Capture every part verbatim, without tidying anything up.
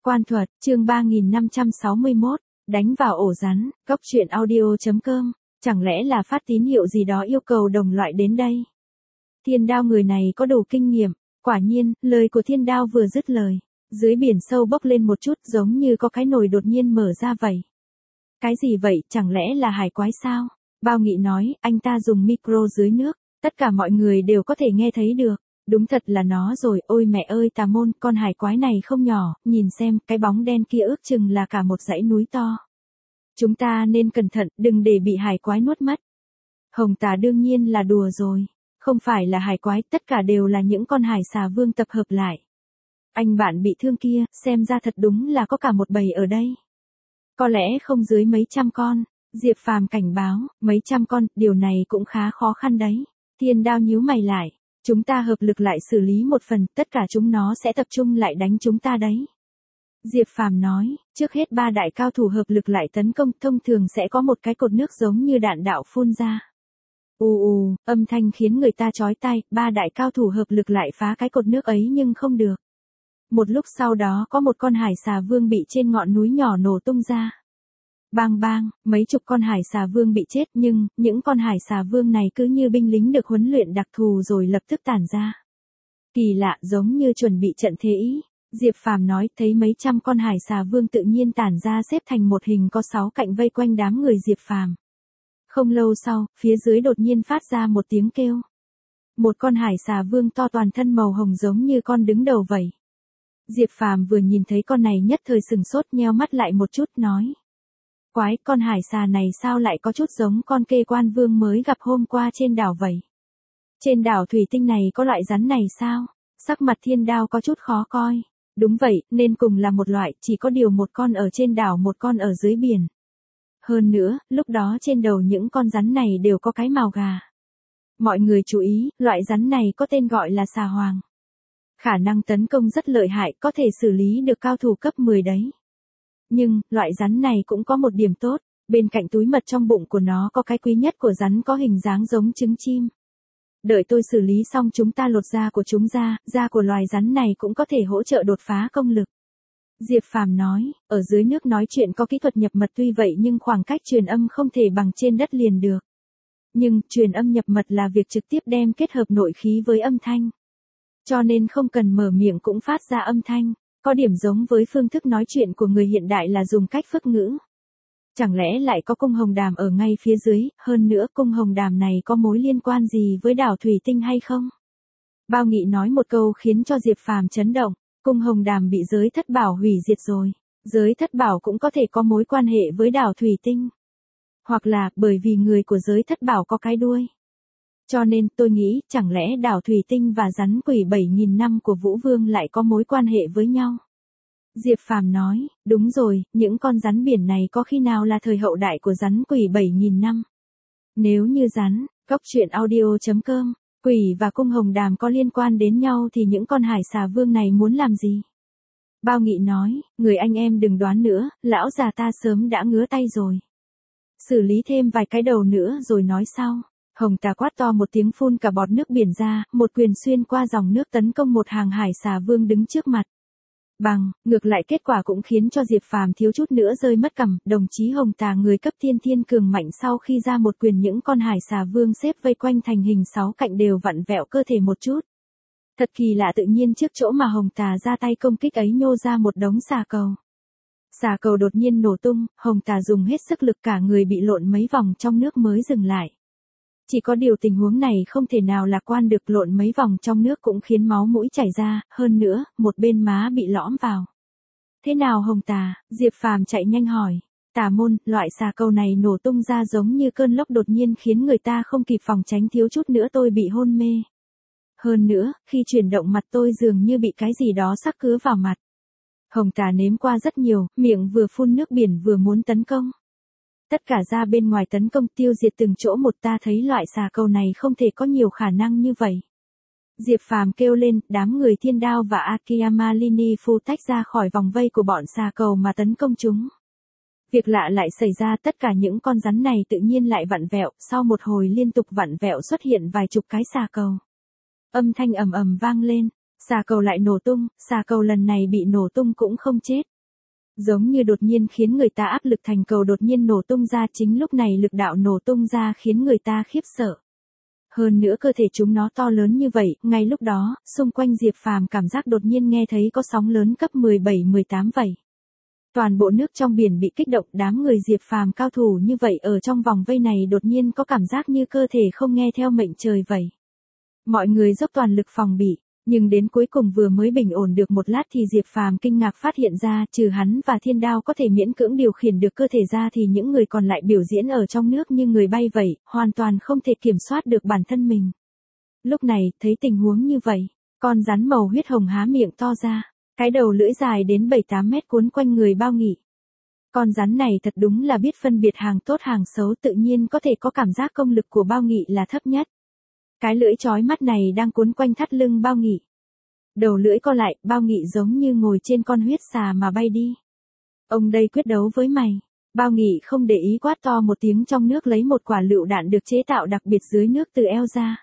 Quan thuật, chương ba nghìn năm trăm sáu mươi mốt, đánh vào ổ rắn, góc truyện audio.com, chẳng lẽ là phát tín hiệu gì đó yêu cầu đồng loại đến đây? Thiên Đao người này có đủ kinh nghiệm, quả nhiên, lời của Thiên Đao vừa dứt lời, dưới biển sâu bốc lên một chút giống như có cái nồi đột nhiên mở ra vậy. Cái gì vậy, chẳng lẽ là hải quái sao? Bao Nghị nói, anh ta dùng micro dưới nước, tất cả mọi người đều có thể nghe thấy được. Đúng thật là nó rồi, ôi mẹ ơi Tà Môn, con hải quái này không nhỏ, nhìn xem, cái bóng đen kia ước chừng là cả một dãy núi to. Chúng ta nên cẩn thận, đừng để bị hải quái nuốt mất. Hồng Tà đương nhiên là đùa rồi, không phải là hải quái, tất cả đều là những con hải xà vương tập hợp lại. Anh bạn bị thương kia, xem ra thật đúng là có cả một bầy ở đây. Có lẽ không dưới mấy trăm con, Diệp Phàm cảnh báo, mấy trăm con, điều này cũng khá khó khăn đấy. Thiên Đao nhíu mày lại. Chúng ta hợp lực lại xử lý một phần, tất cả chúng nó sẽ tập trung lại đánh chúng ta đấy. Diệp Phàm nói, trước hết ba đại cao thủ hợp lực lại tấn công, thông thường sẽ có một cái cột nước giống như đạn đạo phun ra. Ù ù, âm thanh khiến người ta chói tai, ba đại cao thủ hợp lực lại phá cái cột nước ấy nhưng không được. Một lúc sau đó có một con hải xà vương bị trên ngọn núi nhỏ nổ tung ra. Bang bang, mấy chục con hải xà vương bị chết nhưng, những con hải xà vương này cứ như binh lính được huấn luyện đặc thù rồi lập tức tản ra. Kỳ lạ, giống như chuẩn bị trận thế ý. Diệp Phàm nói, thấy mấy trăm con hải xà vương tự nhiên tản ra xếp thành một hình có sáu cạnh vây quanh đám người Diệp Phàm. Không lâu sau, phía dưới đột nhiên phát ra một tiếng kêu. Một con hải xà vương to toàn thân màu hồng giống như con đứng đầu vậy. Diệp Phàm vừa nhìn thấy con này nhất thời sừng sốt nheo mắt lại một chút nói. Quái, con hải xà này sao lại có chút giống con kê quan vương mới gặp hôm qua trên đảo vậy? Trên đảo thủy tinh này có loại rắn này sao? Sắc mặt Thiên Đao có chút khó coi. Đúng vậy, nên cùng là một loại, chỉ có điều một con ở trên đảo một con ở dưới biển. Hơn nữa, lúc đó trên đầu những con rắn này đều có cái mào gà. Mọi người chú ý, loại rắn này có tên gọi là xà hoàng. Khả năng tấn công rất lợi hại, có thể xử lý được cao thủ cấp mười đấy. Nhưng, loại rắn này cũng có một điểm tốt, bên cạnh túi mật trong bụng của nó có cái quý nhất của rắn có hình dáng giống trứng chim. Đợi tôi xử lý xong chúng ta lột da của chúng ra, da của loài rắn này cũng có thể hỗ trợ đột phá công lực. Diệp Phàm nói, ở dưới nước nói chuyện có kỹ thuật nhập mật tuy vậy nhưng khoảng cách truyền âm không thể bằng trên đất liền được. Nhưng, truyền âm nhập mật là việc trực tiếp đem kết hợp nội khí với âm thanh. Cho nên không cần mở miệng cũng phát ra âm thanh. Có điểm giống với phương thức nói chuyện của người hiện đại là dùng cách phức ngữ. Chẳng lẽ lại có cung hồng đàm ở ngay phía dưới, hơn nữa cung hồng đàm này có mối liên quan gì với đảo thủy tinh hay không? Bao Nghị nói một câu khiến cho Diệp Phàm chấn động, cung hồng đàm bị giới thất bảo hủy diệt rồi, giới thất bảo cũng có thể có mối quan hệ với đảo thủy tinh. Hoặc là, bởi vì người của giới thất bảo có cái đuôi. Cho nên tôi nghĩ chẳng lẽ đảo thủy tinh và rắn quỷ bảy nghìn năm của Vũ Vương lại có mối quan hệ với nhau. Diệp Phàm nói, đúng rồi, những con rắn biển này có khi nào là thời hậu đại của rắn quỷ bảy nghìn năm. Nếu như rắn, góc truyện audio.com, quỷ và cung hồng đàm có liên quan đến nhau thì những con hải xà vương này muốn làm gì? Bao Nghị nói, người anh em đừng đoán nữa, lão già ta sớm đã ngứa tay rồi. Xử lý thêm vài cái đầu nữa rồi nói sau. Hồng Tà quát to một tiếng phun cả bọt nước biển ra, một quyền xuyên qua dòng nước tấn công một hàng hải xà vương đứng trước mặt. Bằng, ngược lại kết quả cũng khiến cho Diệp Phàm thiếu chút nữa rơi mất cằm, đồng chí Hồng Tà người cấp thiên thiên cường mạnh sau khi ra một quyền những con hải xà vương xếp vây quanh thành hình sáu cạnh đều vặn vẹo cơ thể một chút. Thật kỳ lạ, tự nhiên trước chỗ mà Hồng Tà ra tay công kích ấy nhô ra một đống xà cầu. Xà cầu đột nhiên nổ tung, Hồng Tà dùng hết sức lực cả người bị lộn mấy vòng trong nước mới dừng lại. Chỉ có điều tình huống này không thể nào lạc quan được, lộn mấy vòng trong nước cũng khiến máu mũi chảy ra, hơn nữa, một bên má bị lõm vào. Thế nào Hồng Tà? Diệp Phàm chạy nhanh hỏi. Tà Môn, loại xà cầu này nổ tung ra giống như cơn lốc đột nhiên khiến người ta không kịp phòng tránh, thiếu chút nữa tôi bị hôn mê. Hơn nữa, khi chuyển động mặt tôi dường như bị cái gì đó sắc cứa vào mặt. Hồng Tà nếm qua rất nhiều, miệng vừa phun nước biển vừa muốn tấn công. Tất cả ra bên ngoài tấn công tiêu diệt từng chỗ một, ta thấy loại xà cầu này không thể có nhiều khả năng như vậy. Diệp Phàm kêu lên, đám người Thiên Đao và Akiyama Lini Fu tách ra khỏi vòng vây của bọn xà cầu mà tấn công chúng. Việc lạ lại xảy ra, tất cả những con rắn này tự nhiên lại vặn vẹo, sau một hồi liên tục vặn vẹo xuất hiện vài chục cái xà cầu. Âm thanh ầm ầm vang lên, xà cầu lại nổ tung, xà cầu lần này bị nổ tung cũng không chết, Giống như đột nhiên khiến người ta áp lực thành cầu đột nhiên nổ tung ra, chính lúc này lực đạo nổ tung ra khiến người ta khiếp sợ. Hơn nữa cơ thể chúng nó to lớn như vậy, ngay lúc đó, xung quanh Diệp Phàm cảm giác đột nhiên nghe thấy có sóng lớn cấp mười bảy mười tám vậy. Toàn bộ nước trong biển bị kích động, đám người Diệp Phàm cao thủ như vậy ở trong vòng vây này đột nhiên có cảm giác như cơ thể không nghe theo mệnh trời vậy. Mọi người dốc toàn lực phòng bị, nhưng đến cuối cùng vừa mới bình ổn được một lát thì Diệp Phàm kinh ngạc phát hiện ra, trừ hắn và Thiên Đao có thể miễn cưỡng điều khiển được cơ thể ra thì những người còn lại biểu diễn ở trong nước như người bay vậy, hoàn toàn không thể kiểm soát được bản thân mình. Lúc này, thấy tình huống như vậy, con rắn màu huyết hồng há miệng to ra, cái đầu lưỡi dài đến bảy tám mét cuốn quanh người Bao Nghị. Con rắn này thật đúng là biết phân biệt hàng tốt hàng xấu, tự nhiên có thể có cảm giác công lực của Bao Nghị là thấp nhất. Cái lưỡi chói mắt này đang cuốn quanh thắt lưng Bao Nghị. Đầu lưỡi co lại, Bao Nghị giống như ngồi trên con huyết xà mà bay đi. Ông đây quyết đấu với mày. Bao Nghị không để ý quát to một tiếng trong nước lấy một quả lựu đạn được chế tạo đặc biệt dưới nước từ eo ra.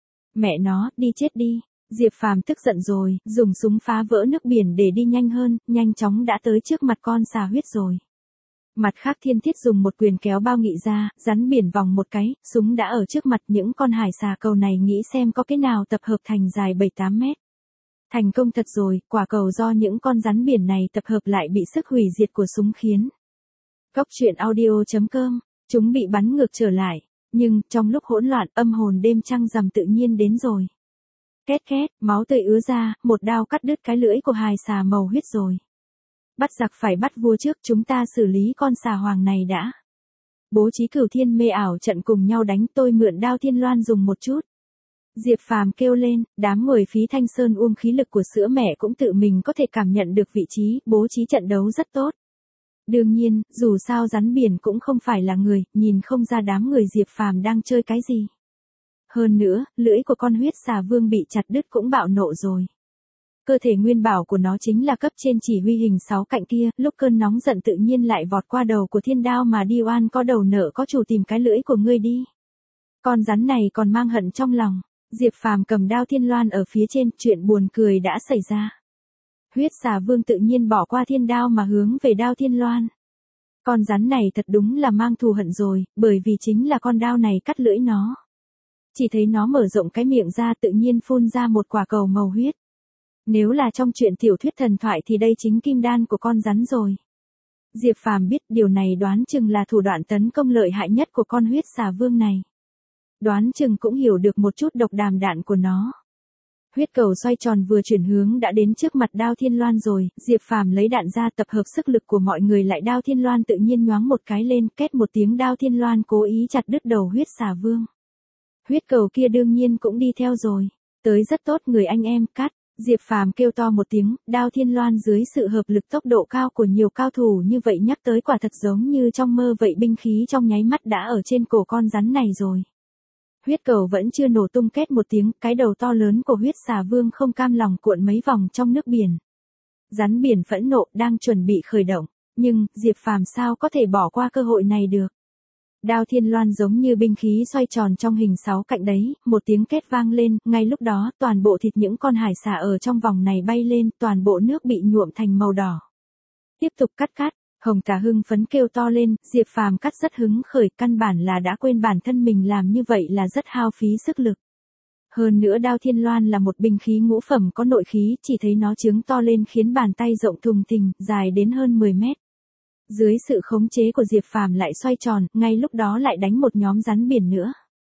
Mẹ nó, đi chết đi. Diệp Phàm tức giận rồi, dùng súng phá vỡ nước biển để đi nhanh hơn, nhanh chóng đã tới trước mặt con xà huyết rồi. Mặt khác Thiên Thiết dùng một quyền kéo Bao Nghị ra, rắn biển vòng một cái, súng đã ở trước mặt những con hải xà cầu này, nghĩ xem có cái nào tập hợp thành dài bảy tám mét. Thành công thật rồi, quả cầu do những con rắn biển này tập hợp lại bị sức hủy diệt của súng khiến. Cốc truyện audio chấm com, chúng bị bắn ngược trở lại, nhưng trong lúc hỗn loạn âm hồn đêm trăng rằm tự nhiên đến rồi. Két két, máu tươi ứa ra, một đao cắt đứt cái lưỡi của hài xà màu huyết rồi. Bắt giặc phải bắt vua trước, chúng ta xử lý con xà hoàng này đã. Bố trí cửu thiên mê ảo trận cùng nhau đánh, tôi mượn đao thiên loan dùng một chút. Diệp Phàm kêu lên, đám người phí thanh sơn uông khí lực của sữa mẹ cũng tự mình có thể cảm nhận được vị trí, bố trí trận đấu rất tốt. Đương nhiên, dù sao rắn biển cũng không phải là người, nhìn không ra đám người Diệp Phàm đang chơi cái gì. Hơn nữa, lưỡi của con huyết xà vương bị chặt đứt cũng bạo nộ rồi. Cơ thể nguyên bảo của nó chính là cấp trên chỉ huy hình sáu cạnh kia, lúc cơn nóng giận tự nhiên lại vọt qua đầu của Thiên Đao mà đi oan có đầu nợ có chủ, tìm cái lưỡi của ngươi đi. Con rắn này còn mang hận trong lòng. Diệp Phàm cầm đao thiên loan ở phía trên, chuyện buồn cười đã xảy ra. Huyết xà vương tự nhiên bỏ qua Thiên Đao mà hướng về đao thiên loan. Con rắn này thật đúng là mang thù hận rồi, bởi vì chính là con đao này cắt lưỡi nó. Chỉ thấy nó mở rộng cái miệng ra tự nhiên phun ra một quả cầu màu huyết. Nếu là trong truyện tiểu thuyết thần thoại thì đây chính kim đan của con rắn rồi. Diệp Phàm biết điều này đoán chừng là thủ đoạn tấn công lợi hại nhất của con huyết xà vương này. Đoán chừng cũng hiểu được một chút độc đàm đạn của nó. Huyết cầu xoay tròn vừa chuyển hướng đã đến trước mặt đao thiên loan rồi, Diệp Phàm lấy đạn ra tập hợp sức lực của mọi người lại, đao thiên loan tự nhiên nhoáng một cái lên, két một tiếng đao thiên loan cố ý chặt đứt đầu huyết xà vương. Huyết cầu kia đương nhiên cũng đi theo rồi. Tới rất tốt người anh em, cắt. Diệp Phàm kêu to một tiếng, đao thiên loan dưới sự hợp lực tốc độ cao của nhiều cao thủ như vậy nhắc tới quả thật giống như trong mơ vậy, binh khí trong nháy mắt đã ở trên cổ con rắn này rồi. Huyết cầu vẫn chưa nổ tung, két một tiếng, cái đầu to lớn của huyết xà vương không cam lòng cuộn mấy vòng trong nước biển. Rắn biển phẫn nộ đang chuẩn bị khởi động, nhưng Diệp Phàm sao có thể bỏ qua cơ hội này được. Đao thiên loan giống như binh khí xoay tròn trong hình sáu cạnh đấy, một tiếng két vang lên, ngay lúc đó toàn bộ thịt những con hải xà ở trong vòng này bay lên, toàn bộ nước bị nhuộm thành màu đỏ. Tiếp tục cắt cắt, Hồng Tà hưng phấn kêu to lên, Diệp Phàm cắt rất hứng khởi, căn bản là đã quên bản thân mình làm như vậy là rất hao phí sức lực. Hơn nữa đao thiên loan là một binh khí ngũ phẩm có nội khí, chỉ thấy nó trướng to lên khiến bàn tay rộng thùng thình, dài đến hơn mười mét. Dưới sự khống chế của Diệp Phàm lại xoay tròn, ngay lúc đó lại đánh một nhóm rắn biển nữa.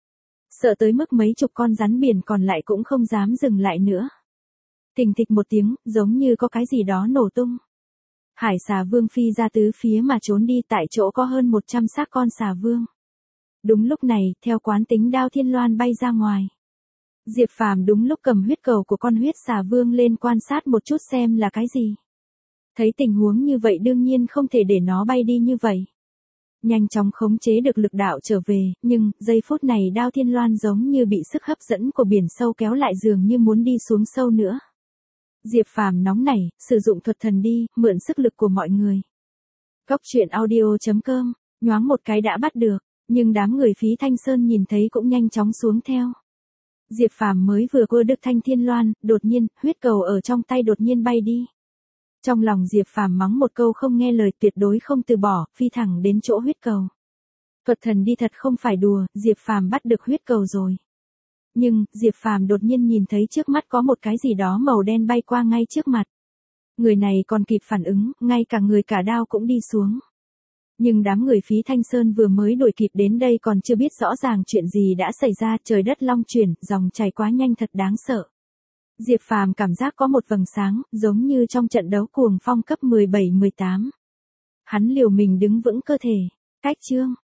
Sợ tới mức mấy chục con rắn biển còn lại cũng không dám dừng lại nữa. Thình thịch một tiếng, giống như có cái gì đó nổ tung. Hải xà vương phi ra tứ phía mà trốn đi, tại chỗ có hơn một trăm xác con xà vương. Đúng lúc này, theo quán tính đao thiên loan bay ra ngoài. Diệp Phàm đúng lúc cầm huyết cầu của con huyết xà vương lên quan sát một chút xem là cái gì. Thấy tình huống như vậy đương nhiên không thể để nó bay đi như vậy. Nhanh chóng khống chế được lực đạo trở về, nhưng, giây phút này đao thiên loan giống như bị sức hấp dẫn của biển sâu kéo lại, dường như muốn đi xuống sâu nữa. Diệp Phàm nóng nảy, sử dụng thuật thần đi, mượn sức lực của mọi người. Cốc truyện audio chấm com, nhoáng một cái đã bắt được, nhưng đám người phí thanh sơn nhìn thấy cũng nhanh chóng xuống theo. Diệp Phàm mới vừa cưa được thanh thiên loan, đột nhiên, huyết cầu ở trong tay đột nhiên bay đi. Trong lòng Diệp Phàm mắng một câu không nghe lời, tuyệt đối không từ bỏ, phi thẳng đến chỗ huyết cầu. Thuật thần đi thật không phải đùa, Diệp Phàm bắt được huyết cầu rồi. Nhưng, Diệp Phàm đột nhiên nhìn thấy trước mắt có một cái gì đó màu đen bay qua ngay trước mặt. Người này còn kịp phản ứng, ngay cả người cả đao cũng đi xuống. Nhưng đám người Phí Thanh Sơn vừa mới đuổi kịp đến đây còn chưa biết rõ ràng chuyện gì đã xảy ra, trời đất long chuyển, dòng chảy quá nhanh thật đáng sợ. Diệp Phàm cảm giác có một vầng sáng, giống như trong trận đấu cuồng phong cấp mười bảy mười tám. Hắn liều mình đứng vững cơ thể. Cách chương